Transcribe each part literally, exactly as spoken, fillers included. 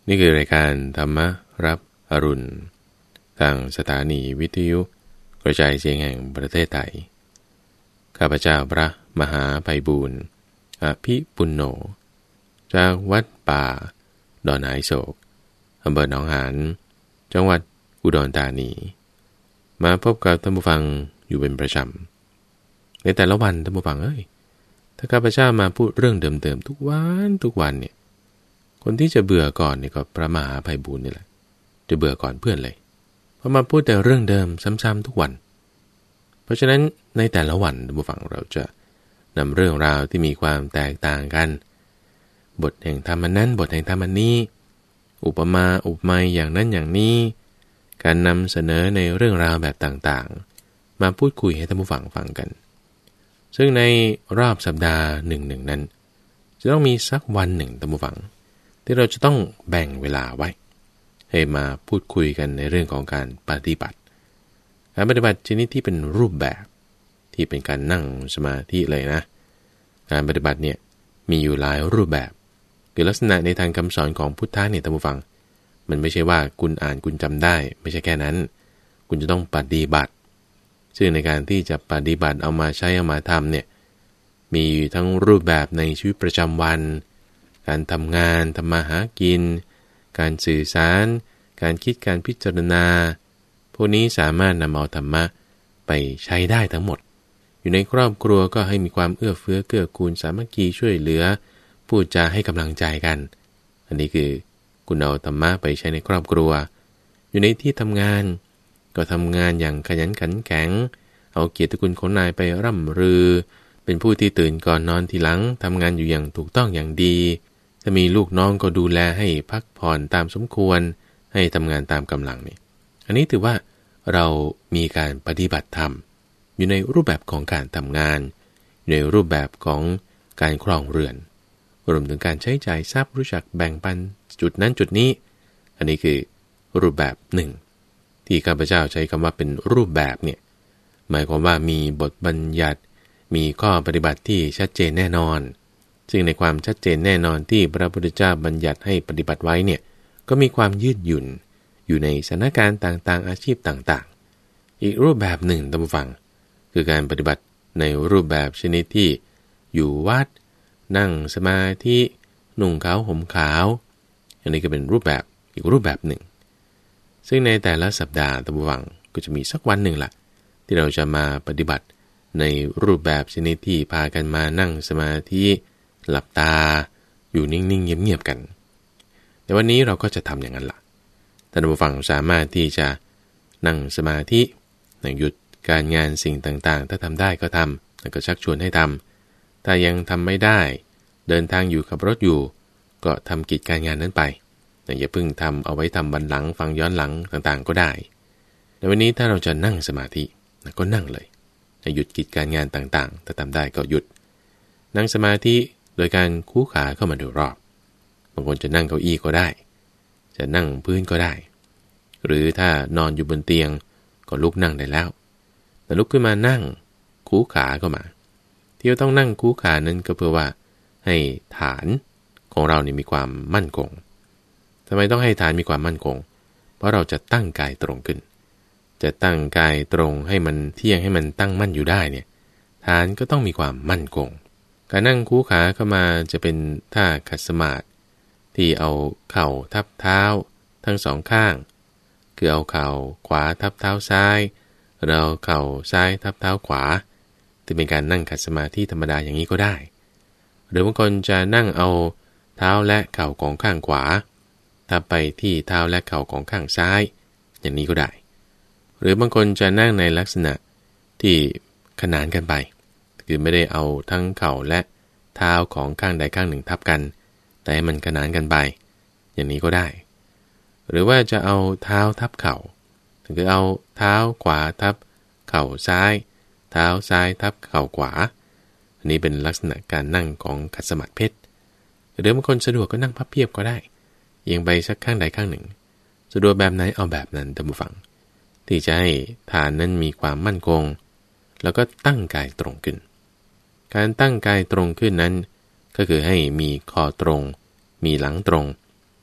นี่คือรายการธรรมรับอรุณทางสถานีวิทยุกระจายเสียงแห่งประเทศไทยข้าพเจ้าพระมหาไพบูลย์อภิปุณโญจากวัดป่าดอนหายโศกอำเภอหนองหานจังหวัดอุดรธานีมาพบกับท่านผู้ฟังอยู่เป็นประจำในแต่ละวันท่านผู้ฟังเอ้ยถ้าข้าพเจ้ามาพูดเรื่องเดิมๆทุกวันทุกวันเนี่ยคนที่จะเบื่อก่อนนี่ก็พระมหาไพบูลย์นี่แหละจะเบื่อก่อนเพื่อนเลยเพราะมาพูดแต่เรื่องเดิมซ้ำๆทุกวันเพราะฉะนั้นในแต่ละวันท่านผู้ฟังเราจะนำเรื่องราวที่มีความแตกต่างกันบทแห่งธรรมนั้นบทแห่งธรรมนี้อุปมาอุปไมยอย่างนั้นอย่างนี้การนำเสนอในเรื่องราวแบบต่างๆมาพูดคุยให้ท่านผู้ฟังฟังกันซึ่งในรอบสัปดาห์หนึ่งหนึ่งนั้นจะต้องมีสักวันหนึ่งท่านผู้ฟังที่เราจะต้องแบ่งเวลาไว้ให้มาพูดคุยกันในเรื่องของการปฏิบัติการปฏิบัติชนิดที่เป็นรูปแบบที่เป็นการนั่งสมาธิเลยนะการปฏิบัติเนี่ยมีอยู่หลายรูปแบบคือลักษณะในทางคำสอนของพุทธะเนี่ยท่านผู้ฟังมันไม่ใช่ว่าคุณอ่านคุณจำได้ไม่ใช่แค่นั้นคุณจะต้องปฏิบัติซึ่งในการที่จะปฏิบัติเอามาใช้เอามาทำเนี่ยมีทั้งรูปแบบในชีวิตประจำวันการทำงานทำมาหากินการสื่อสารการคิดการพิจารณาพวกนี้สามารถนำเอาธรรมะไปใช้ได้ทั้งหมดอยู่ในครอบครัวก็ให้มีความเอื้อเฟื้อเกื้อกูลสามัคคีช่วยเหลือพูดจาให้กำลังใจกันอันนี้คือคุณเอาธรรมะไปใช้ในครอบครัวอยู่ในที่ทำงานก็ทำงานอย่างขยันขันแข็งเอาเกียรติคุณของนายไปร่ำรือเป็นผู้ที่ตื่นก่อนนอนทีหลังทำงานอยู่อย่างถูกต้องอย่างดีถ้ามีลูกน้องก็ดูแลให้พักผ่อนตามสมควรให้ทำงานตามกำลังนี่อันนี้ถือว่าเรามีการปฏิบัติธรรมอยู่ในรูปแบบของการทำงานในรูปแบบของการครองเรือนรวมถึงการใช้จ่ายทรัพย์รู้จักแบ่งปันจุดนั้นจุดนี้อันนี้คือรูปแบบหนึ่งที่ข้าพเจ้าใช้คำว่าเป็นรูปแบบเนี่ยหมายความว่ามีบทบัญญัติมีข้อปฏิบัติที่ชัดเจนแน่นอนซึ่งในความชัดเจนแน่นอนที่พระพุทธเจ้าบัญญัติให้ปฏิบัติไว้เนี่ยก็มีความยืดหยุ่นอยู่ในสถานการณ์ต่างๆอาชีพต่างๆอีกรูปแบบหนึ่งท่านผู้ฟังคือการปฏิบัติในรูปแบบชนิดที่อยู่วัดนั่งสมาธินุ่งขาวห่มขาวอันนี้ก็เป็นรูปแบบอีกรูปแบบหนึ่งซึ่งในแต่ละสัปดาห์ท่านผู้ฟังก็จะมีสักวันหนึ่งล่ะที่เราจะมาปฏิบัติในรูปแบบชนิดที่พากันมานั่งสมาธิหลับตาอยู่นิ่งๆเงียบๆกันแต่วันนี้เราก็จะทำอย่างนั้นล่ะท่านผู้ฟังสามารถที่จะนั่งสมาธิหยุดการงานสิ่งต่างๆถ้าทำได้ก็ทำแล้วก็ชักชวนให้ทำถ้ายังทำไม่ได้เดินทางอยู่ขับรถอยู่ก็ทำกิจการงานนั้นไปอย่าเพิ่งทำเอาไว้ทำบันหลังฟังย้อนหลังต่างๆก็ได้ในวันนี้ถ้าเราจะนั่งสมาธิก็นั่งเลยหยุดกิจการงานต่างๆถ้าทำได้ก็หยุดนั่งสมาธิโดยการคู่ขาเข้ามาโดยรอบบางคนจะนั่งเก้าอี้ก็ได้จะนั่งพื้นก็ได้หรือถ้านอนอยู่บนเตียงก็ลุกนั่งได้แล้วแต่ลุกขึ้นมานั่งคู่ขาเข้ามาที่เราต้องนั่งคู่ขานั้นก็เพื่อว่าให้ฐานของเราเนี่ยมีความมั่นคงทำไมต้องให้ฐานมีความมั่นคงเพราะเราจะตั้งกายตรงขึ้นจะตั้งกายตรงให้มันเที่ยงให้มันตั้งมั่นอยู่ได้เนี่ยฐานก็ต้องมีความมั่นคงการนั่งคู่ขาเข้ามาจะเป็นท่าขัดสมาธิที่เอาเข่าทับเท้าทั้งสองข้างคือเอาเข่าขวาทับเท้าซ้ายเราเข่าซ้ายทับเท้าขวาจะเป็นการนั่งขัดสมาธิธรรมดาอย่างนี้ก็ได้หรือบางคนจะนั่งเอาเท้าและเข่าของข้างขวาทับไปที่เท้าและเข่าของข้างซ้ายอย่างนี้ก็ได้หรือบางคนจะนั่งในลักษณะที่ขนานกันไปคือไม่ได้เอาทั้งเข่าและเท้าของข้างใดข้างหนึ่งทับกันแต่ให้มันขนานกันไปอย่างนี้ก็ได้หรือว่าจะเอาเท้าทับเข่าคือเอาเท้าขวาทับเข่าซ้ายเท้าซ้ายทับเข่าขวาอันนี้เป็นลักษณะการนั่งของขัดสมาธิเพชรหรือบางคนสะดวกก็นั่งพับเพียบก็ได้เอียงไปสักข้างใดข้างหนึ่งสะดวกแบบไหนเอาแบบนั้นท่านผู้ฟังที่จะให้ฐานนั้นมีความมั่นคงแล้วก็ตั้งกายตรงขึ้นการตั้งกายตรงขึ้นนั้นก็คือให้มีคอตรงมีหลังตรง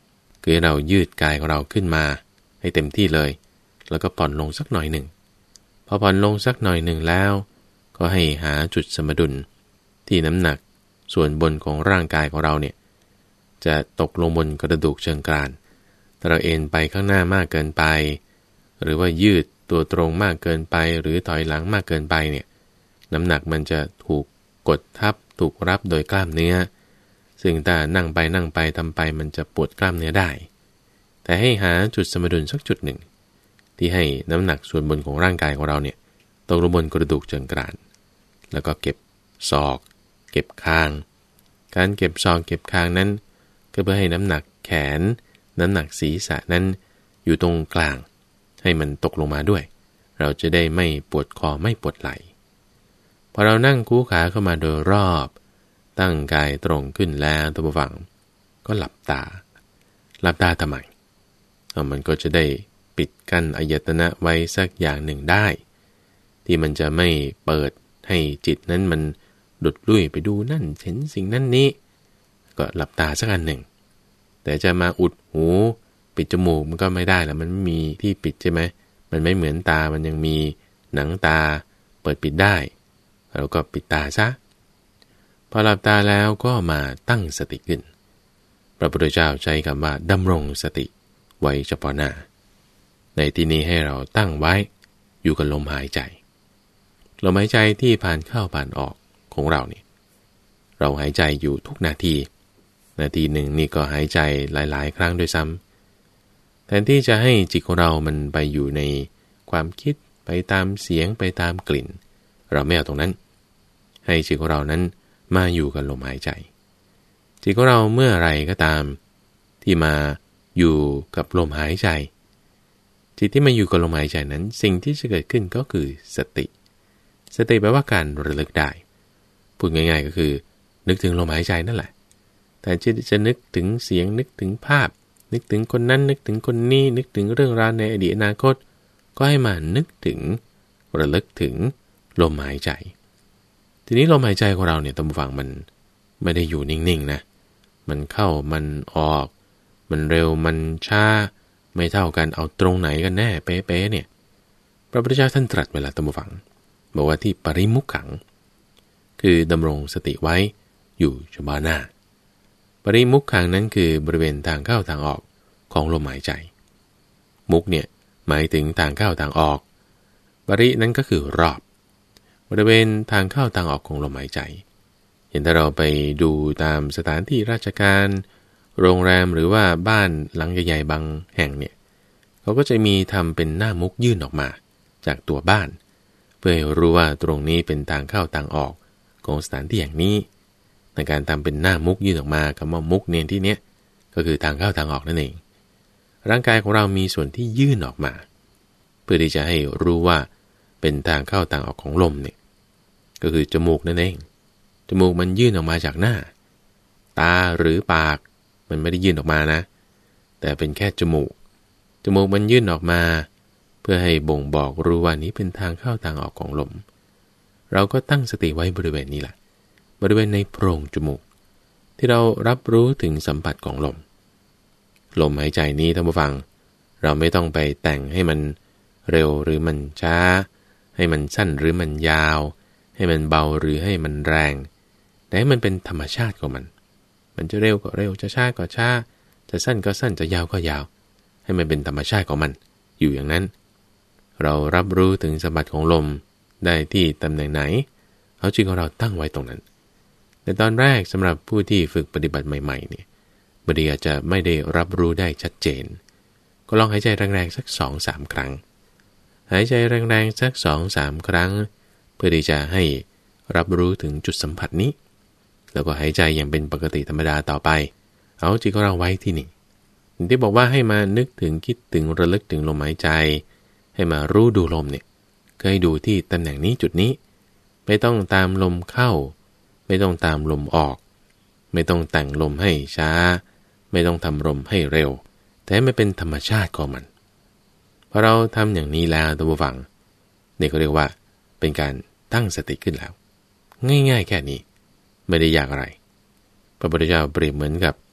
คือเรายืดกายของเราขึ้นมาให้เต็มที่เลยแล้วก็ผ่อนลงสักหน่อยหนึ่งพอผ่อนลงสักหน่อยหนึ่งแล้วก็ให้หาจุดสมดุลที่น้ำหนักส่วนบนของร่างกายของเราเนี่ยจะตกลงบนกระดูกเชิงกรานถ้าเราเอ็นไปข้างหน้ามากเกินไปหรือว่ายืดตัวตรงมากเกินไปหรือถอยหลังมากเกินไปเนี่ยน้ำหนักมันจะถูกกดทับถูกรับโดยกล้ามเนื้อซึ่งถ้านั่งไปนั่งไปทำไปมันจะปวดกล้ามเนื้อได้แต่ให้หาจุดสมดุลสักจุดหนึ่งที่ให้น้ำหนักส่วนบนของร่างกายของเราเนี่ยตกลงบนกระดูกเชิงกรานแล้วก็เก็บศอกเก็บคางการเก็บศอกเก็บคางนั้นก็เพื่อให้น้ำหนักแขนน้ำหนักศีรษะนั้นอยู่ตรงกลางให้มันตกลงมาด้วยเราจะได้ไม่ปวดคอไม่ปวดไหล่พอเรานั่งคู่ขาเข้ามาโดยรอบตั้งกายตรงขึ้นแล้วตัวฝั่งก็หลับตาหลับตาทำไมมันก็จะได้ปิดกั้นอายตนะไว้สักอย่างหนึ่งได้ที่มันจะไม่เปิดให้จิตนั้นมันหลุดลุ่ยไปดูนั่นเห็นสิ่งนั้นนี้ก็หลับตาสักอันหนึ่งแต่จะมาอุดหูปิดจมูกมันก็ไม่ได้แล้วมันไม่มีที่ปิดใช่ไหมมันไม่เหมือนตามันยังมีหนังตาเปิดปิดได้เราก็ปิดตาซะพอหลับตาแล้วก็มาตั้งสติขึ้นพระพุทธเจ้าใช้คำว่าดำรงสติไว้เฉพาะหน้าในที่นี้ให้เราตั้งไว้อยู่กับลมหายใจลมหายใจที่ผ่านเข้าผ่านออกของเราเนี่ยเราหายใจอยู่ทุกนาทีนาทีหนึ่งนี่ก็หายใจหลายๆครั้งด้วยซ้ำแทนที่จะให้จิตของเรามันไปอยู่ในความคิดไปตามเสียงไปตามกลิ่นเราไม่เอาตรงนั้นให้จิตของเรานั้นมาอยู่กับลมหายใจจิตของเราเมื่อไรก็ตามที่มาอยู่กับลมหายใจจิตที่มาอยู่กับลมหายใจนั้นสิ่งที่จะเกิดขึ้นก็คือสติสติแปลว่าการระลึกได้พูดง่ายๆก็คือนึกถึงลมหายใจนั่นแหละแต่จิตจะนึกถึงเสียงนึกถึงภาพนึกถึงคนนั้นนึกถึงคนนี้นึกถึงเรื่องราวในอดีตอนาคตก็ให้มานึกถึงระลึกถึงลมหายใจทีนี้ลมหายใจของเราเนี่ยตามฟังมันไม่ได้อยู่นิ่งๆนะมันเข้ามันออกมันเร็วมันช้าไม่เท่ากันเอาตรงไหนกันแน่เป๊ะๆเนี่ยพระพุทธเจ้าท่านตรัสเวลาตามฟังบอกว่าที่ปริมุขขังคือดำรงสติไว้อยู่เฉพาะหน้าปริมุขขังนั้นคือบริเวณทางเข้าทางออกของลมหายใจมุขเนี่ยหมายถึงทางเข้าทางออกปรินั้นก็คือรอบบริเวณทางเข้าทางออกของลมหายใจเห็นถ้าเราไปดูตามสถานที่ราชการโรงแรมหรือว่าบ้านหลังใหญ่ๆบางแห่งเนี่ยเขาก็จะมีทำเป็นหน้ามุกยื่นออกมาจากตัวบ้านเพื่อให้รู้ว่าตรงนี้เป็นทางเข้าทางออกของสถานที่อย่างนี้ในการทำเป็นหน้ามุกยื่นออกมาคำว่ามุกเนียนที่เนี้ยก็คือทางเข้าทางออกนั่นเองร่างกายของเรามีส่วนที่ยื่นออกมาเพื่อที่จะให้รู้ว่าเป็นทางเข้าทางออกของลมเนี่ยก็คือจมูกนั่นเองจมูกมันยื่นออกมาจากหน้าตาหรือปากมันไม่ได้ยื่นออกมานะแต่เป็นแค่จมูกจมูกมันยื่นออกมาเพื่อให้บ่งบอกรู้ว่านี้เป็นทางเข้าทางออกของลมเราก็ตั้งสติไว้บริเวณนี้แหละบริเวณในโพรงจมูกที่เรารับรู้ถึงสัมผัสของลมลมหายใจนี้ท่านผู้ฟังเราไม่ต้องไปแต่งให้มันเร็วหรือมันช้าให้มันสั้นหรือมันยาวให้มันเบาหรือให้มันแรงแต่ให้มันเป็นธรรมชาติของมันมันจะเร็วก็เร็วจะช้าก็ช้าจะสั้นก็สั้นจะยาวก็ยาวให้มันเป็นธรรมชาติของมันอยู่อย่างนั้นเรารับรู้ถึงสัมผัสของลมได้ที่ตำแหน่งไหนเอาจิตของเราตั้งไว้ตรงนั้นในตอนแรกสำหรับผู้ที่ฝึกปฏิบัติใหม่ๆเนี่ยบางทีอาจจะไม่ได้รับรู้ได้ชัดเจนก็ลองหายใจแรงๆสัก สองถึงสาม ครั้งหายใจแรงๆสัก สองถึงสาม ครั้งเพื่อที่จะให้รับรู้ถึงจุดสัมผัสนี้แล้วก็หายใจอย่างเป็นปกติธรรมดาต่อไปเอาจิตของเราไว้ที่นี่ที่บอกว่าให้มานึกถึงคิดถึงระลึกถึงลมหายใจให้มารู้ดูลมเนี่ยก็ให้ดูที่ตำแหน่งนี้จุดนี้ไม่ต้องตามลมเข้าไม่ต้องตามลมออกไม่ต้องแต่งลมให้ช้าไม่ต้องทำลมให้เร็วแต่ให้มันเป็นธรรมชาติของมันพอเราทำอย่างนี้แล้วท่านผู้ฟังนี่เขาเรียกว่าเป็นการตั้งสติขึ้นแล้วง่ายๆแค่นี้ไม่ได้ยากอะไรพระพุทธเจ้าเปรียบเหมือนกับ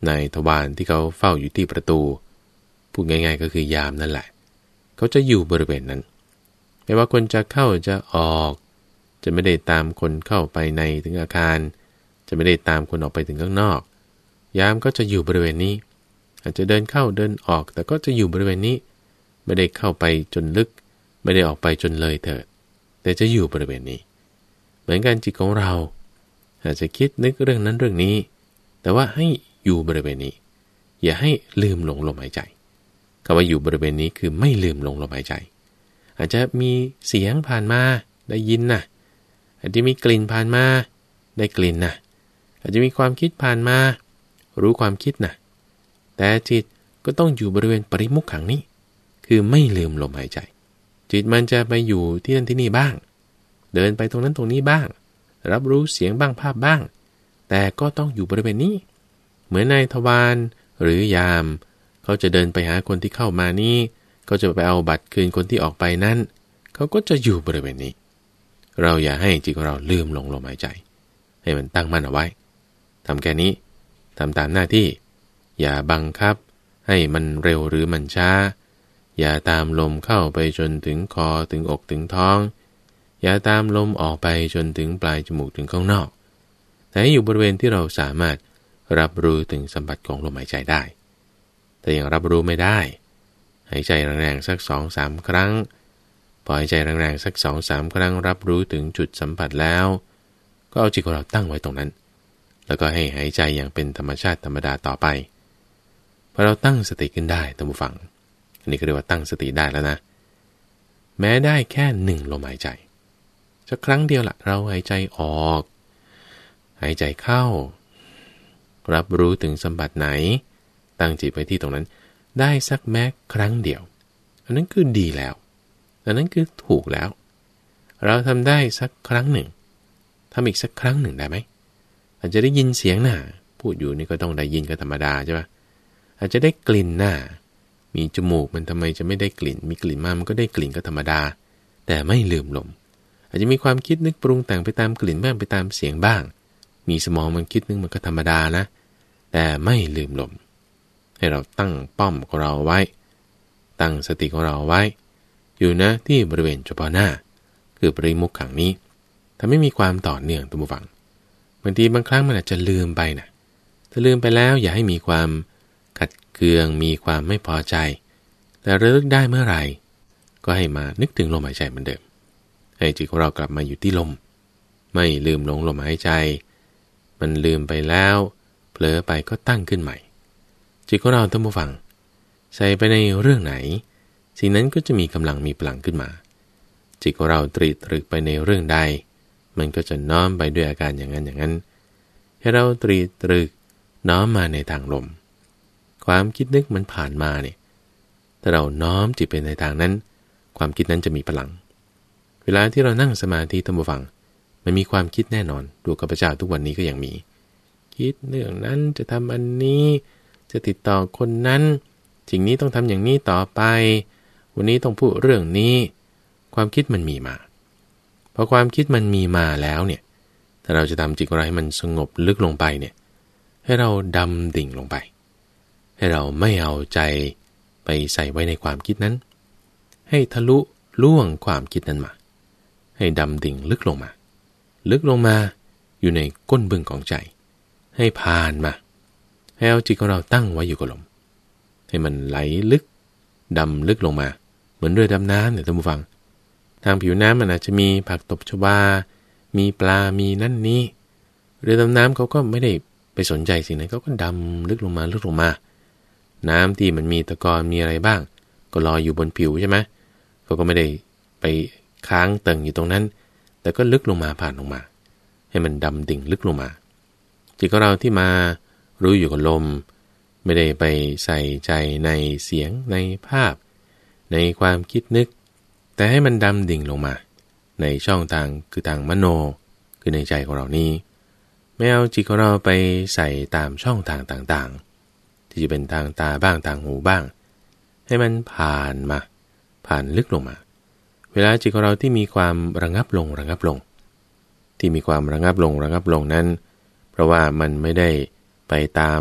นายทวารที่เขาเฝ้าอยู่ที่ประตูพูดง่ายๆก็คือยามนั่นแหละเขาจะอยู่บริเวณนั้นไม่ว่าคนจะเข้าจะออกจะไม่ได้ตามคนเข้าไปในถึงอาคารจะไม่ได้ตามคนออกไปถึงข้างนอกยามก็จะอยู่บริเวณนี้อาจจะเดินเข้าเดินออกแต่ก็จะอยู่บริเวณนี้ไม่ได้เข้าไปจนลึกไม่ได้ออกไปจนเลยเถิดแต่จะอยู่บริเวณนี้เหมือนกันจิตของเราอาจจะคิดนึกเรื่องนั้นเรื่องนี้แต่ว่าให้อยู่บริเวณนี้อย่าให้ลืมลงลมหายใจคำว่าอยู่บริเวณนี้คือไม่ลืมลงลมหายใจอาจจะมีเสียงผ่านมาได้ยินนะอาจจะมีกลิ่นผ่านมาได้กลิ่นนะอาจจะมีความคิดผ่านมารู้ความคิดนะแต่จิตก็ต้องอยู่บริเวณปริมุขขังนี้คือไม่ลืมลมหายใจจิตมันจะไปอยู่ที่นั่นที่นี่บ้างเดินไปตรงนั้นตรงนี้บ้างรับรู้เสียงบ้างภาพบ้างแต่ก็ต้องอยู่บริเวณนี้เหมือนนายทวารหรือยามเขาจะเดินไปหาคนที่เข้ามานี่เขาจะไปเอาบัตรคืนคนที่ออกไปนั้นเขาก็จะอยู่บริเวณนี้เราอย่าให้จิตของเราลืมลงลมหายใจให้มันตั้งมั่นเอาไว้ทำแค่นี้ทำตามหน้าที่อย่าบังคับให้มันเร็วหรือมันช้าอย่าตามลมเข้าไปจนถึงคอถึงอกถึงท้องอย่าตามลมออกไปจนถึงปลายจมูกถึงข้างนอกแต่ให้อยู่บริเวณที่เราสามารถรับรู้ถึงสัมผัสของลมหายใจได้แต่ยังรับรู้ไม่ได้หายใจแรงๆสัก สองถึงสาม ครั้งพอหายใจแรงๆสัก สองถึงสาม ครั้งรับรู้ถึงจุดสัมผัสแล้วก็เอาจิตของเราตั้งไว้ตรงนั้นแล้วก็ให้หายใจอย่างเป็นธรรมชาติธรรมดาต่อไปพอเราตั้งสติขึ้นได้ท่านผู้ฟังอันนี้ก็เรียกว่าตั้งสติได้แล้วนะแม้ได้แค่หนึ่งลมหายใจสักครั้งเดียวละเราหายใจออกหายใจเข้ารับรู้ถึงสัมผัสไหนตั้งจิตไว้ที่ตรงนั้นได้สักแม้ครั้งเดียวอันนั้นคือดีแล้วอันนั้นคือถูกแล้วเราทำได้สักครั้งหนึ่งทำอีกสักครั้งหนึ่งได้ไหมอาจจะได้ยินเสียงหน้าพูดอยู่นี่ก็ต้องได้ยินก็ธรรมดาใช่ปะอาจจะได้กลิ่นหน้ามีจมูกมันทำไมจะไม่ได้กลิ่นมีกลิ่นมามันก็ได้กลิ่นก็ธรรมดาแต่ไม่ลืมลมอาจจะมีความคิดนึกปรุงแต่งไปตามกลิ่นบ้างไปตามเสียงบ้างมีสมองมันคิดนึกมันก็ธรรมดานะแต่ไม่ลืมลมให้เราตั้งป้อมของเราไว้ตั้งสติของเราไว้อยู่นะที่บริเวณเฉพาะหน้าคือปริมุขขังนี้ทำให้มีความต่อเนื่องตัวผู้ฟังบางทีบางครั้งมันอาจจะลืมไปนะถ้าลืมไปแล้วอย่าให้มีความขัดเคืองมีความไม่พอใจแต่ระลึกได้เมื่อไหร่ก็ให้มานึกถึงลมหายใจเหมือนเดิมให้จิตของเรากลับมาอยู่ที่ลมไม่ลืมลงลมหายใจมันลืมไปแล้วเผลอไปก็ตั้งขึ้นใหม่จิตของเราท่านผู้ฟังใส่ไปในเรื่องไหนสิ่งนั้นก็จะมีกำลังมีพลังขึ้นมาจิตของเราตรีตรึกไปในเรื่องใดมันก็จะน้อมไปด้วยอาการอย่างนั้นอย่างนั้นให้เราตรีตรึกน้อมมาในทางลมความคิดนึกมันผ่านมาเนี่ยถ้าเราน้อมจิตไปในทางนั้นความคิดนั้นจะมีพลังเวลาที่เรานั่งสมาธิท่านผู้ฟังมันมีความคิดแน่นอนดูข้าพเจ้าทุกวันนี้ก็ยังมีคิดเรื่องนั้นจะทำอันนี้จะติดต่อคนนั้นสิ่งนี้ต้องทำอย่างนี้ต่อไปวันนี้ต้องพูดเรื่องนี้ความคิดมันมีมาพอความคิดมันมีมาแล้วเนี่ยถ้าเราจะทำจิตของเราให้มันสงบลึกลงไปเนี่ยให้เราดำดิ่งลงไปให้เราไม่เอาใจไปใส่ไว้ในความคิดนั้นให้ทะลุล่วงความคิดนั้นมาให้ดำดิ่งลึกลงมาลึกลงมาอยู่ในก้นบึ้งของใจให้ผ่านมาให้เอาจิตของเราตั้งไว้อยู่กับลมให้มันไหลลึกดำลึกลงมาเหมือนเรือดำน้ำเนี่ยท่านผู้ฟังทางผิวน้ำมันอาจจะมีผักตบชวามีปลามีนั่นนี่เรือดำน้ำเขาก็ไม่ได้ไปสนใจสิ่งนั้นเขาก็ดำลึกลงมาลึกลงมาน้ำที่มันมีตะกอนมีอะไรบ้างก็ลอยอยู่บนผิวใช่ไหมเขาก็ไม่ได้ไปค้างเติ่งอยู่ตรงนั้นแต่ก็ลึกลงมาผ่านลงมาให้มันดำดิ่งลึกลงมาจิตของเราที่มารู้อยู่กับลมไม่ได้ไปใส่ใจในเสียงในภาพในความคิดนึกแต่ให้มันดำดิ่งลงมาในช่องทางคือทางมโนคือในใจของเรานี้ไม่เอาจิตของเราไปใส่ตามช่องทางต่างๆที่จะเป็นทางตาบ้างทางหูบ้างให้มันผ่านมาผ่านลึกลงมาเวลาจิตของเราที่มีความระงับลงระงับลงที่มีความระงับลงระงับลงนั้นเพราะว่ามันไม่ได้ไปตาม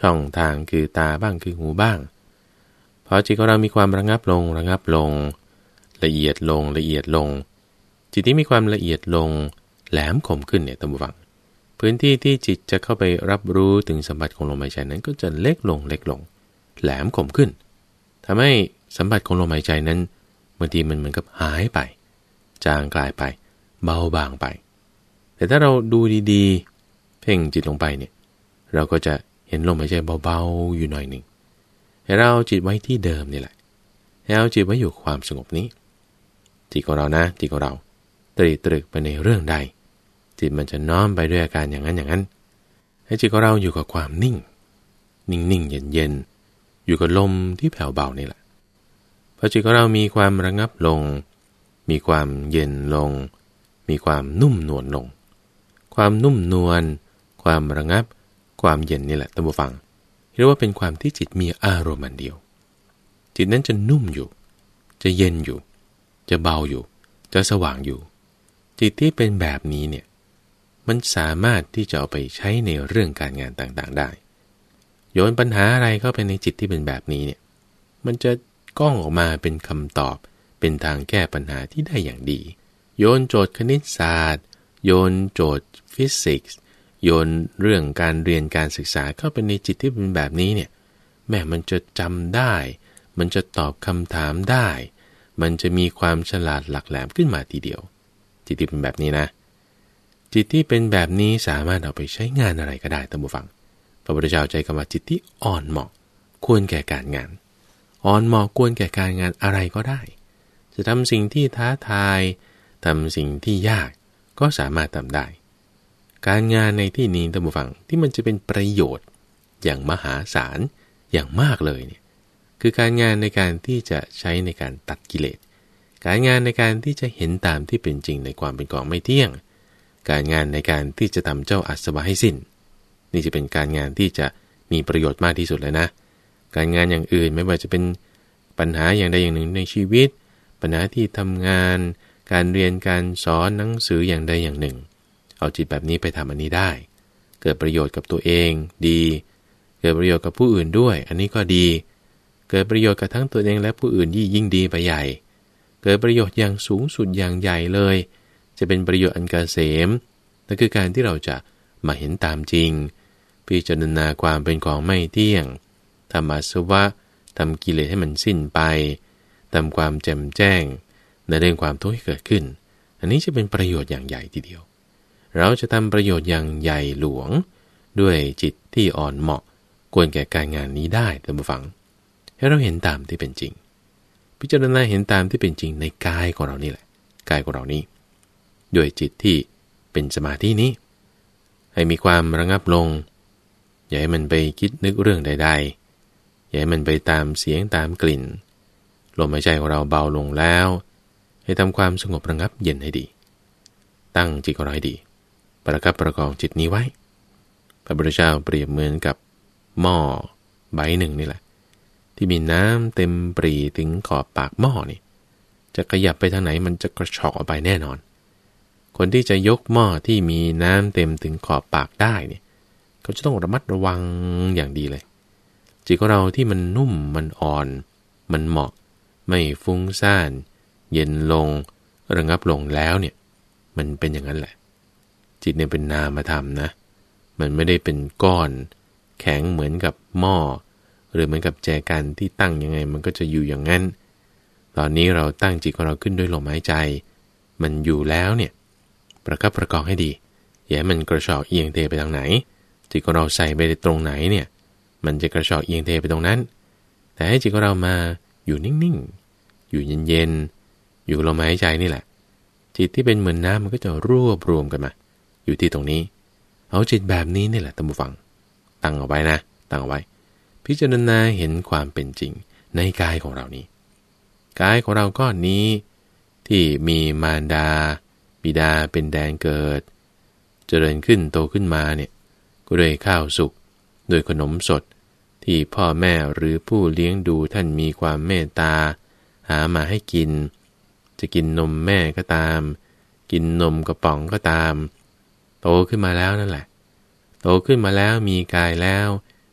ช่องทางคือตาบ้างคือหูบ้างพอจิตของเรามีความระงับลงระงับลงละเอียดลงละเอียดลงจิตที่มีความละเอียดลงแหลมคมขึ้นเนี่ยท่านผู้ฟังพื้นที่ที่จิตจะเข้าไปรับรู้ถึงสัมผัสของลมหายใจนั้นก็จะเล็กลงเล็กลงแหลมคมขึ้นทำให้สัมผัสของลมหายใจนั้นบางทีมันเหมือนกับหายไปจางกลายไปเบาบางไปแต่ถ้าเราดูดีๆเพ่งจิตลงไปเนี่ยเราก็จะเห็นลมหายใจเบาๆอยู่หน่อยหนึ่งให้เราจิตไว้ที่เดิมนี่แหละให้เอาจิตไว้อยู่ความสงบนี้จิตของเรานะจิตของเราตรีตรึกไปในเรื่องใดจิตมันจะน้อมไปด้วยอาการอย่างนั้นอย่างนั้นให้จิตของเราอยู่กับความนิ่งนิ่งๆเย็นๆอยู่กับลมที่แผ่วเบานี่แหละพอจิตของเรามีความระงับลงมีความเย็นลงมีความนุ่มนวลลงความนุ่มนวลความระงับความเย็นนี่แหละท่านผู้ฟังเรียกว่าเป็นความที่จิตมีอารมณ์อันเดียวจิตนั้นจะนุ่มอยู่จะเย็นอยู่จะเบาอยู่จะสว่างอยู่จิตที่เป็นแบบนี้เนี่ยมันสามารถที่จะเอาไปใช้ในเรื่องการงานต่างๆได้โยนปัญหาอะไรเข้าไปในจิตที่เป็นแบบนี้เนี่ยมันจะก้องออกมาเป็นคำตอบเป็นทางแก้ปัญหาที่ได้อย่างดีโยนโจทย์คณิตศาสตร์โยนโจทย์ฟิสิกส์โยนเรื่องการเรียนการศึกษาเข้าไปในจิตที่เป็นแบบนี้เนี่ยแม้มันจะจำได้มันจะตอบคำถามได้มันจะมีความฉลาดหลักแหลมขึ้นมาทีเดียวจิตที่เป็นแบบนี้นะจิตที่เป็นแบบนี้สามารถเอาไปใช้งานอะไรก็ได้ท่านผู้ฟังพระพุทธเจ้าใจคำว่าจิตที่อ่อนเหมาะควรแก่การงานอ่อนเหมาะควรแก่การงานอะไรก็ได้จะทำสิ่งที่ท้าทายทำสิ่งที่ยากก็สามารถทำได้การงานในที่นี้ท่านผู้ฟังที่มันจะเป็นประโยชน์อย่างมหาศาลอย่างมากเลยเนี่ยคือการงานในการที่จะใช้ในการตัดกิเลสการงานในการที่จะเห็นตามที่เป็นจริงในความเป็นของไม่เที่ยงการงานในการที่จะทำเจ้าอาสวะให้สิ้นนี่จะเป็นการงานที่จะมีประโยชน์มากที่สุดเลยนะการงานอย่างอื่นไม่ว่าจะเป็นปัญหาอย่างใดอย่างหนึ่งในชีวิตปัญหาที่ทำงานการเรียนการสอนหนังสืออย่างใดอย่างหนึ่งเอาจิตแบบนี้ไปทำอันนี้ได้เกิดประโยชน์กับตัวเองดีเกิดประโยชน์กับผู้อื่นด้วยอันนี้ก็ดีเกิดประโยชน์กับทั้งตัวเองและผู้อื่นยิ่งยิ่งดีไปใหญ่เกิดประโยชน์อย่างสูงสุดอย่างใหญ่เลยจะเป็นประโยชน์อันเกษมนั่นคือการที่เราจะมาเห็นตามจริงพิจารณาความเป็นของไม่เที่ยงทำอาสวะทำกิเลสให้มันสิ้นไปทำความแจ่มแจ้งในเรื่องความทุกข์ที่เกิดขึ้นอันนี้จะเป็นประโยชน์อย่างใหญ่ทีเดียวเราจะทำประโยชน์อย่างใหญ่หลวงด้วยจิตที่อ่อนเหมาะควรแก่การงานนี้ได้ท่านผู้ฟังให้เราเห็นตามที่เป็นจริงพิจารณาเห็นตามที่เป็นจริงในกายของเรานี่แหละกายของเรานี้ด้วยจิตที่เป็นสมาธินี้ให้มีความระงับลงอย่าให้มันไปคิดนึกเรื่องใดๆอย่าให้มันไปตามเสียงตามกลิ่นลมหายใจของเราเบาลงแล้วให้ทำความสงบระงับเย็นให้ดีตั้งจิตของเราให้ดีประคับประคองจิตนี้ไว้พระพุทธเจ้าเปรียบเหมือนกับหม้อใบหนึ่งนี่แหละที่มีน้ำเต็มปรีถึงขอบปากหม้อนี่จะขยับไปทางไหนมันจะกระชอกออกไปแน่นอนคนที่จะยกหม้อที่มีน้ำเต็มถึงขอบปากได้เนี่ยเขาจะต้องระมัดระวังอย่างดีเลยจิตของเราที่มันนุ่มมันอ่อนมันเหมาะไม่ฟุ้งซ่านเย็นลงระงับลงแล้วเนี่ยมันเป็นอย่างนั้นแหละจิตเนี่ยเป็นนามธรรมนะมันไม่ได้เป็นก้อนแข็งเหมือนกับหม้อหรือเหมือนกับแจกันที่ตั้งยังไงมันก็จะอยู่อย่างนั้นตอนนี้เราตั้งจิตของเราขึ้นด้วยลมหายใจมันอยู่แล้วเนี่ยประคับประคองให้ดีอย่าให้มันกระชอกเอียงเทไปทางไหนจิตของเราใส่ไปตรงไหนเนี่ยมันจะกระชอกเอียงเทไปตรงนั้นแต่ให้จิตของเรามาอยู่นิ่งๆอยู่เย็นๆอยู่ลมหายใจนี่แหละจิตที่เป็นเหมือนน้ำมันก็จะรวบรวมกันมาอยู่ที่ตรงนี้เอาจิตแบบนี้นี่แหละท่านผู้ฟังตั้งเอาไว้นะตั้งเอาไว้พิจารณาเห็นความเป็นจริงในกายของเรานี้กายของเราก้อนนี้ที่มีมารดาบิดาเป็นแดนเกิดเจริญขึ้นโตขึ้นมาเนี่ยก็ด้วยข้าวสุกด้วยขนมสดที่พ่อแม่หรือผู้เลี้ยงดูท่านมีความเมตตาหามาให้กินจะกินนมแม่ก็ตามกินนมกระป๋องก็ตามโตขึ้นมาแล้วนั่นแหละโตขึ้นมาแล้วมีกายแล้ว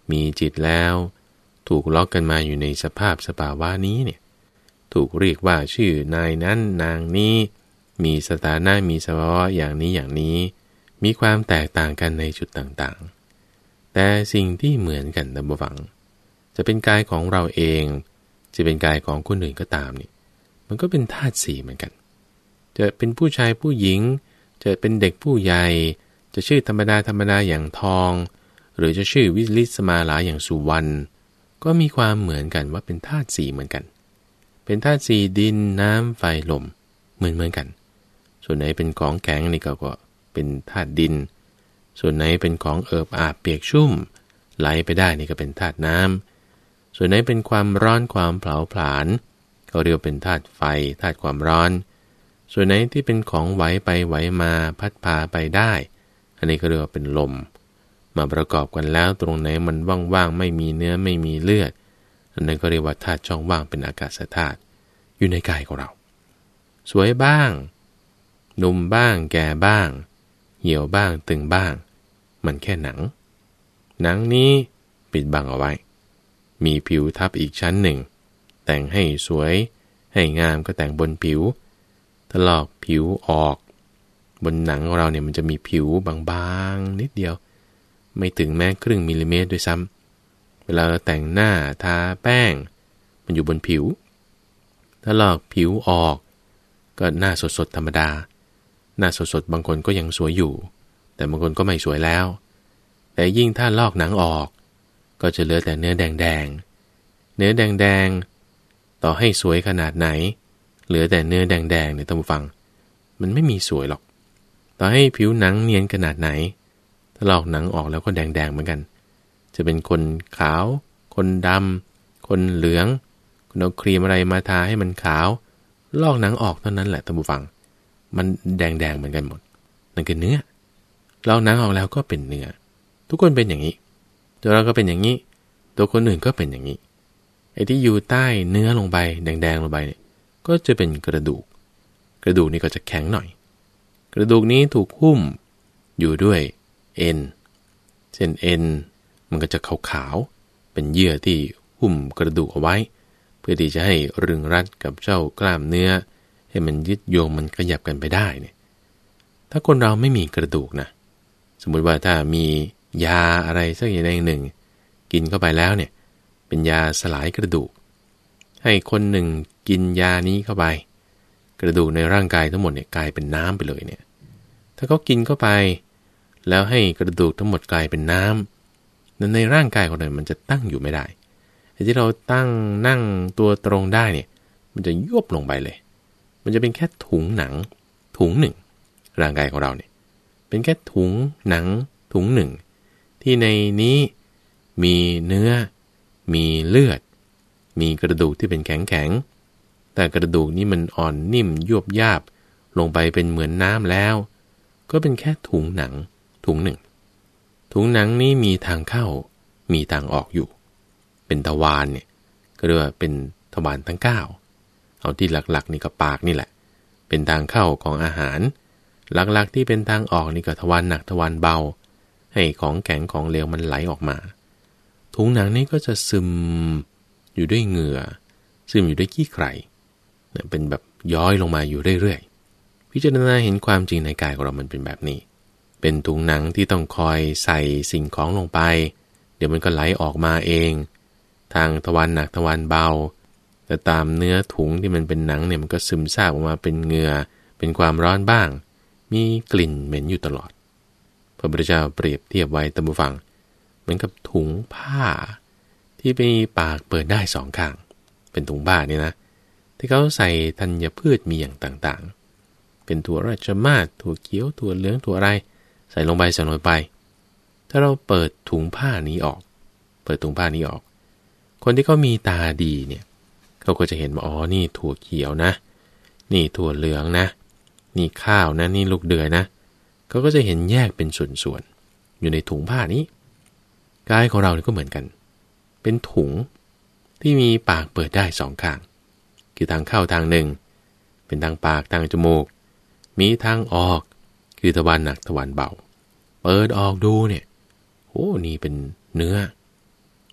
มีจิตแล้วถูกล็อกกันมาอยู่ในสภาพสภาวะนี้เนี่ยถูกเรียกว่าชื่อนายนั้นนางนี้มีสถานะมีสภาวะอย่างนี้อย่างนี้มีความแตกต่างกันในจุดต่างๆแต่สิ่งที่เหมือนกันนะบ่ฟังจะเป็นกายของเราเองจะเป็นกายของคนอื่นก็ตามนี่มันก็เป็นธาตุสี่เหมือนกันจะเป็นผู้ชายผู้หญิงจะเป็นเด็กผู้ใหญ่จะชื่อธรรมดาธรรมดาอย่างทองหรือจะชื่อวิลิสมาลาอย่างสุวรรณก็มีความเหมือนกันว่าเป็นธาตุสี่เหมือนกันเป็นธาตุสี่ดินน้ำไฟลมเหมือนเหมือนกันส่วนไหนเป็นของแข็งนี่ก็ก็เป็นธาตุดินส่วนไหนเป็นของเอิบอาบเปียกชุ่มไหลไปได้นี่ก็เป็นธาตุน้ำส่วนไหนเป็นความร้อนความเผาผลาญก็เรียกเป็นธาตุไฟธาตุความร้อนส่วนไหนที่เป็นของไหวไปไหวมาพัดพาไปได้อันนี้ก็เรียกว่าเป็นลมมาประกอบกันแล้วตรงไหนมันว่างๆไม่มีเนื้อไม่มีเลือดอันนั้นก็เรียกว่าธาตุช่องว่างเป็นอากาศธาตุอยู่ในกายของเราสวยบ้างหนุ่มบ้างแก่บ้างเหี่ยวบ้างตึงบ้างมันแค่หนังหนังนี้ปิดบังเอาไว้มีผิวทับอีกชั้นหนึ่งแต่งให้สวยให้งามก็แต่งบนผิวถ้าลอกผิวออกบนหนังของเราเนี่ยมันจะมีผิวบางๆนิดเดียวไม่ถึงแม้ครึ่งมิลลิเมตรด้วยซ้ำเวลาเราแต่งหน้าทาแป้งมันอยู่บนผิวถ้าลอกผิวออกก็หน้าสดๆธรรมดาหน้าสดๆบางคนก็ยังสวยอยู่แต่บางคนก็ไม่สวยแล้วแต่ยิ่งถ้าลอกหนังออกก็จะเหลือแต่เนื้อแดงๆเนื้อแดงๆต่อให้สวยขนาดไหนเหลือแต่เนื้อแดงๆเนี่ยท่านผู้ฟังมันไม่มีสวยหรอกต่อให้ผิวหนังเนียนขนาดไหนถ้าลอกหนังออกแล้วก็แดงๆเหมือนกันจะเป็นคนขาวคนดำคนเหลืองคุณเอาครีมอะไรมาทาให้มันขาวลอกหนังออกเท่านั้นแหละท่านผู้ฟังมันแดงๆเหมือนกันหมดนั่นคือเนื้อลอกหนังออกแล้วก็เป็นเนื้อทุกคนเป็นอย่างนี้ตัวเราก็เป็นอย่างนี้ตัวคนอื่นก็เป็นอย่างนี้ไอ้ที่อยู่ใต้เนื้อลงไปแดงๆลงไปเนี่ยก็จะเป็นกระดูกกระดูกนี่ก็จะแข็งหน่อยกระดูกนี้ถูกหุ้มอยู่ด้วยเอ็นเส้นเอ็นมันก็จะขาวๆเป็นเยื่อที่หุ้มกระดูกเอาไว้เพื่อที่จะให้รึงรัดกับเจ้ากล้ามเนื้อให้มันยึดโยงมันขยับกันไปได้เนี่ยถ้าคนเราไม่มีกระดูกนะสมมุติว่าถ้ามียาอะไรสักอย่างหนึ่งกินเข้าไปแล้วเนี่ยเป็นยาสลายกระดูกให้คนหนึ่งกินยานี้เข้าไปกระดูกในร่างกายทั้งหมดเนี่ยกลายเป็นน้ำไปเลยเนี่ยถ้าเขากินเข้าไปแล้วให้กระดูกทั้งหมดกลายเป็นน้ำนั้นในร่างกายของเรามันจะตั้งอยู่ไม่ได้ที่เราตั้งนั่งตัวตรงได้เนี่ยมันจะยุบลงไปเลยมันจะเป็นแค่ถุงหนังถุงหนึ่งร่างกายของเราเนี่ยเป็นแค่ถุงหนังถุงหนึ่งที่ในนี้มีเนื้อมีเลือดมีกระดูกที่เป็นแข็งแข็งแต่กระดูกนี้มันอ่อนนิ่มยวบยาบลงไปเป็นเหมือนน้ำแล้วก็เป็นแค่ถุงหนังถุงหนึ่งถุงหนังนี้มีทางเข้ามีทางออกอยู่เป็นทวารเนี่ยก็เรียกว่าเป็นทวารทั้งเก้าเอาที่หลักๆนี่ก็ปากนี่แหละเป็นทางเข้าของอาหารหลักๆที่เป็นทางออกนี่ก็ทวารหนักทวารเบาให้ของแข็งของเหลวมันไหลออกมาถุงหนังนี้ก็จะซึมอยู่ด้วยเหงื่อซึมอยู่ด้วยขี้ไคร่เป็นแบบย้อยลงมาอยู่เรื่อยๆพิจารณาเห็นความจริงในกายของเรามันเป็นแบบนี้เป็นถุงหนังที่ต้องคอยใส่สิ่งของลงไปเดี๋ยวมันก็ไหลออกมาเองทางทวารหนักทวารเบาแต่ตามเนื้อถุงที่มันเป็นหนังเนี่ยมันก็ซึมซาบออกมาเป็นเหงื่อเป็นความร้อนบ้างมีกลิ่นเหม็นอยู่ตลอดพระพุทธเจ้าเปรียบเทียบไว้ตามบุฟังเหมือนกับถุงผ้าที่มีปากเปิดได้สองข้างเป็นถุงผ้านี่นะที่เขาใส่ธัญพืชมีอย่างต่างๆเป็นถั่วราชมาศถั่วเขียวถั่วเหลืองถั่วอะไรใส่ลงไปใส่ลงไปถ้าเราเปิดถุงผ้านี้ออกเปิดถุงผ้านี้ออกคนที่เขามีตาดีเนี่ยเขาก็จะเห็นว่าอ๋อนี่ถั่วเขียวนะนี่ถั่วเหลืองนะนี่ข้าวนะนี่ลูกเดือยนะเขาก็จะเห็นแยกเป็นส่วนๆอยู่ในถุงผ้านี้กายของเราก็เหมือนกันเป็นถุงที่มีปากเปิดได้สองข้างคือทางเข้าทางหนึ่งเป็นทางปากทางจมูกมีทางออกคือทวารหนักทวารเบาเปิดออกดูเนี่ยโอ้นี่เป็นเนื้อ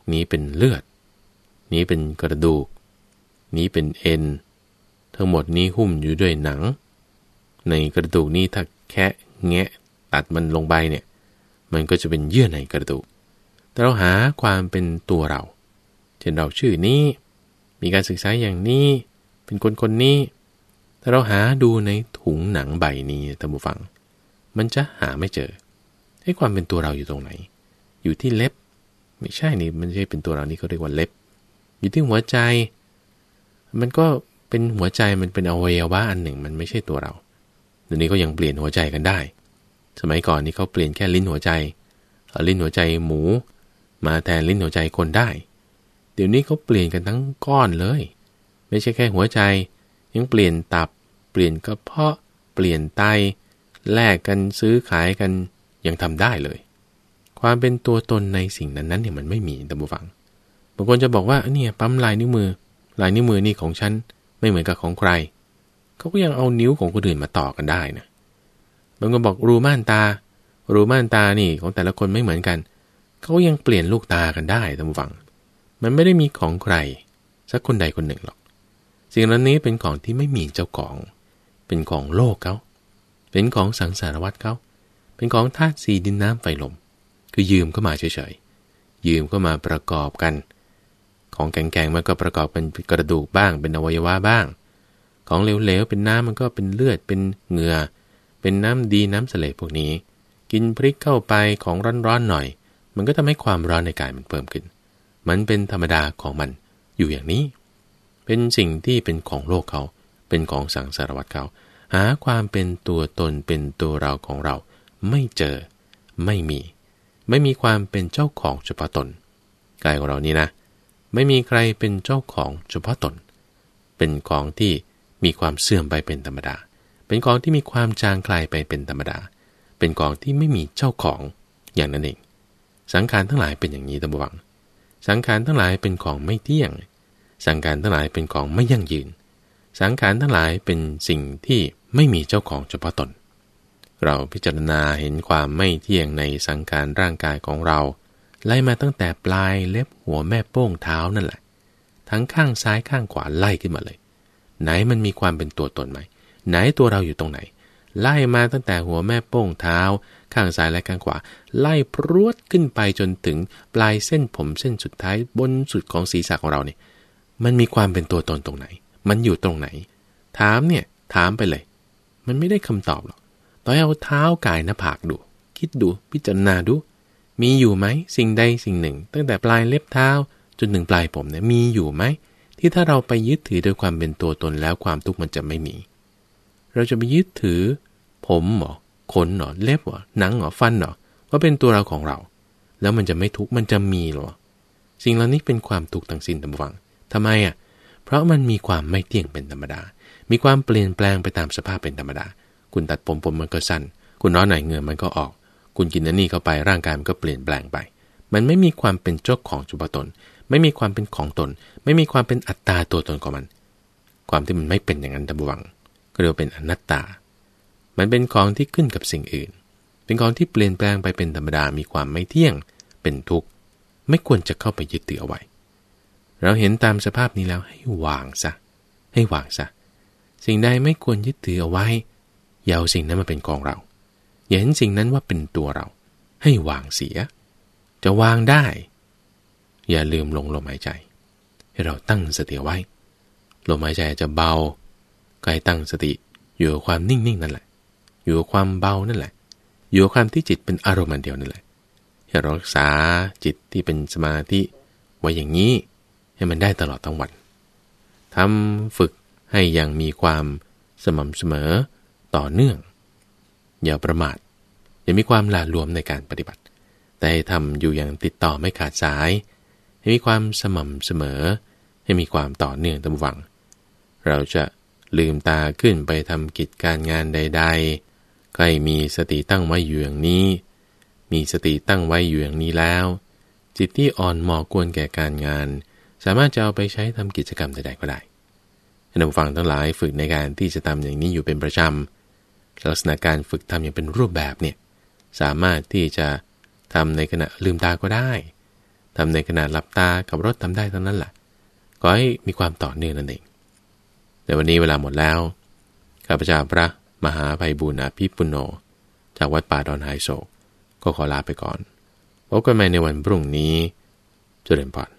นี้เป็นเลือดนี้เป็นกระดูกนี้เป็นเอ็นทั้งหมดนี้หุ้มอยู่ด้วยหนังในกระดูกนี้ถ้าแคะแงะตัดมันลงไปเนี่ยมันก็จะเป็นเยื่อในกระดูกแต่เราหาความเป็นตัวเราเช่นเราชื่อนี้มีการศึกษาอย่างนี้เป็นคนคนนี้ถ้าเราหาดูในถุงหนังใบนี้ท่านผู้ฟังมันจะหาไม่เจอให้ความเป็นตัวเราอยู่ตรงไหนอยู่ที่เล็บไม่ใช่นี่มันไม่ใช่เป็นตัวเรานี่เขาเรียกว่าเล็บอยู่ที่หัวใจมันก็เป็นหัวใจมันเป็นอวัยวะอันหนึ่งมันไม่ใช่ตัวเราเดี๋ยวนี้ก็ยังเปลี่ยนหัวใจกันได้สมัยก่อนนี่เขาเปลี่ยนแค่ลิ้นหัวใจเอาลิ้นหัวใจหมูมาแทนลิ้นหัวใจคนได้เดี๋ยวนี้เขาเปลี่ยนกันทั้งก้อนเลยไม่ใช่แค่หัวใจยังเปลี่ยนตับเปลี่ยนกระเพาะเปลี่ยนไตแลกกันซื้อขายกันยังทำได้เลยความเป็นตัวตนในสิ่งนั้นๆเนี่ยมันไม่มีท่านผู้ฟังบางคนจะบอกว่าเนี่ยปั๊มลายนิ้วมือลายนิ้วมือนี่ของฉันไม่เหมือนกับของใครเขาก็ยังเอานิ้วของคนอื่นมาต่อกันได้นะบางคนบอกรูม่านตารูม่านตานี่ของแต่ละคนไม่เหมือนกันเขายังเปลี่ยนลูกตากันได้ท่านผู้ฟังมันไม่ได้มีของใครสักคนใดคนหนึ่งหรอกสิ่งเหล่านี้เป็นของที่ไม่มีเจ้าของเป็นของโลกเขาเป็นของสังสารวัฏเขาเป็นของธาตุสี่ดินน้ำไฟลมคือยืมเข้ามาเฉยๆยืมเข้ามาประกอบกันของแข็งๆมันก็ประกอบเป็นกระดูกบ้างเป็นอวัยวะบ้างของเหลวๆเป็นน้ำมันก็เป็นเลือดเป็นเหงื่อเป็นน้ำดีน้ำเสลดพวกนี้กินพริกเข้าไปของร้อนๆหน่อยมันก็ทำให้ความร้อนในกายมันเพิ่มขึ้นมันเป็นธรรมดาของมันอยู่อย่างนี้เป็นสิ่งที่เป็นของโลกเขาเป็นของสังสารวัฏเขาหาความเป็นตัวตนเป็นตัวเราของเราไม่เจอไม่มีไม่มีความเป็นเจ้าของเฉพาะตนกายของเรานี้นะไม่มีใครเป็นเจ้าของเฉพาะตนเป็นของที่มีความเสื่อมไปเป็นธรรมดาเป็นของที่มีความจางคลายไปเป็นธรรมดาเป็นของที่ไม่มีเจ้าของอย่างนั้นเองสังขารทั้งหลายเป็นอย่างนี้ท่านผู้ฟังสังขารทั้งหลายเป็นของไม่เที่ยงสังขารทั้งหลายเป็นของไม่ยั่งยืนสังขารทั้งหลายเป็นสิ่งที่ไม่มีเจ้าของเฉพาะตนเราพิจารณาเห็นความไม่เที่ยงในสังขารร่างกายของเราไล่มาตั้งแต่ปลายเล็บหัวแม่โป้งเท้านั่นแหละทั้งข้างซ้ายข้างขวาไล่ขึ้นมาเลยไหนมันมีความเป็นตัวตนไหมไหนตัวเราอยู่ตรงไหนไล่มาตั้งแต่หัวแม่โป้งเท้าข้างซ้ายและข้างขวาไล่พรวดขึ้นไปจนถึงปลายเส้นผมเส้นสุดท้ายบนสุดของศีรษะของเราเนี่ยมันมีความเป็นตัวตนตรงไหนมันอยู่ตรงไหนถามเนี่ยถามไปเลยมันไม่ได้คำตอบหรอกต่อให้เอาเท้ากายหน้าผากดูคิดดูพิจารณาดูมีอยู่ไหมสิ่งใดสิ่งหนึ่งตั้งแต่ปลายเล็บเท้าจนถึงปลายผมเนี่ยมีอยู่ไหมที่ถ้าเราไปยึดถือโดยความเป็นตัวตนแล้วความทุกข์มันจะไม่มีเราจะไปยึดถือผมหรอขนหรอเล็บหรอหนังหรอฟันหรอว่าเป็นตัวเราของเราแล้วมันจะไม่ทุกข์มันจะมีหรอสิ่งเหล่านี้เป็นความทุกข์ทั้งสิ้นท่านผู้ฟังทำไมอ่ะเพราะมันมีความไม่เที่ยงเป็นธรรมดามีความเปลี่ยนแปลงไปตามสภาพเป็นธรรมดาคุณตัดผมผมมันก็สั้นคุณร้อนไหนเหงื่อมันก็ออกคุณกินอันนี้เข้าไปร่างกายมันก็เปลี่ยนแปลงไปมันไม่มีความเป็นเจ้าของเฉพาะตนไม่มีความเป็นของตนไม่มีความเป็นอัตตาตัวตนของมันความที่มันไม่เป็นอย่างนั้นท่านผู้ฟังก็เรียกว่าเป็นอนัตตามันเป็นของที่ขึ้นกับสิ่งอื่นเป็นของที่เปลี่ยนแปลงไปเป็นธรรมดามีความไม่เที่ยงเป็นทุกข์ไม่ควรจะเข้าไปยึดถือเอาไว้เราเห็นตามสภาพนี้แล้วให้วางซะให้วางซะสิ่งใดไม่ควรยึดถือเอาไว้อย่าเอาสิ่งนั้นมาเป็นของเราอย่าเห็นสิ่งนั้นว่าเป็นตัวเราให้วางเสียจะวางได้อย่าลืมลงลมหายใจให้เราตั้งสติไว้ลมหายใจจะเบาก็ให้ตั้งสติอยู่กับความนิ่งๆนั่นแหละอยู่กับความเบานั่นแหละอยู่กับความที่จิตเป็นอารมณ์เดียวนั่นแหละให้รักษาจิตที่เป็นสมาธิไว้อย่างนี้ให้มันได้ตลอดทั้งวันทำฝึกให้ยังมีความสม่ำเสมอต่อเนื่องอย่าประมาทอย่ามีความหละหลวมในการปฏิบัติแต่ทำอยู่อย่างติดต่อไม่ขาดสายให้มีความสม่ำเสมอให้มีความต่อเนื่องตามหวังเราจะลืมตาขึ้นไปทำกิจการงานใดๆใครมีสติตั้งไว้อยู่อย่างนี้มีสติตั้งไว้อยู่อย่างนี้แล้วจิตที่อ่อนเหมาะควรแก่การงานสามารถจะเอาไปใช้ทำกิจกรรมใดๆก็ได้ท่านผู้ฟังทั้งหลายฝึกในการที่จะทำอย่างนี้อยู่เป็นประจำลักษณะการฝึกทำอย่างเป็นรูปแบบเนี่ยสามารถที่จะทำในขณะลืมตาก็ได้ทำในขณะหลับตากับรถทำได้ทั้งนั้นแหละขอให้มีความต่อเนื่องนั่นเองในวันนี้เวลาหมดแล้วข้าพเจ้าพระมหาไพบูลย์อภิปุโนจากวัดป่าดอนไฮโศกก็ขอลาไปก่อนพบกันใหม่ในวันพรุ่งนี้เจริญพร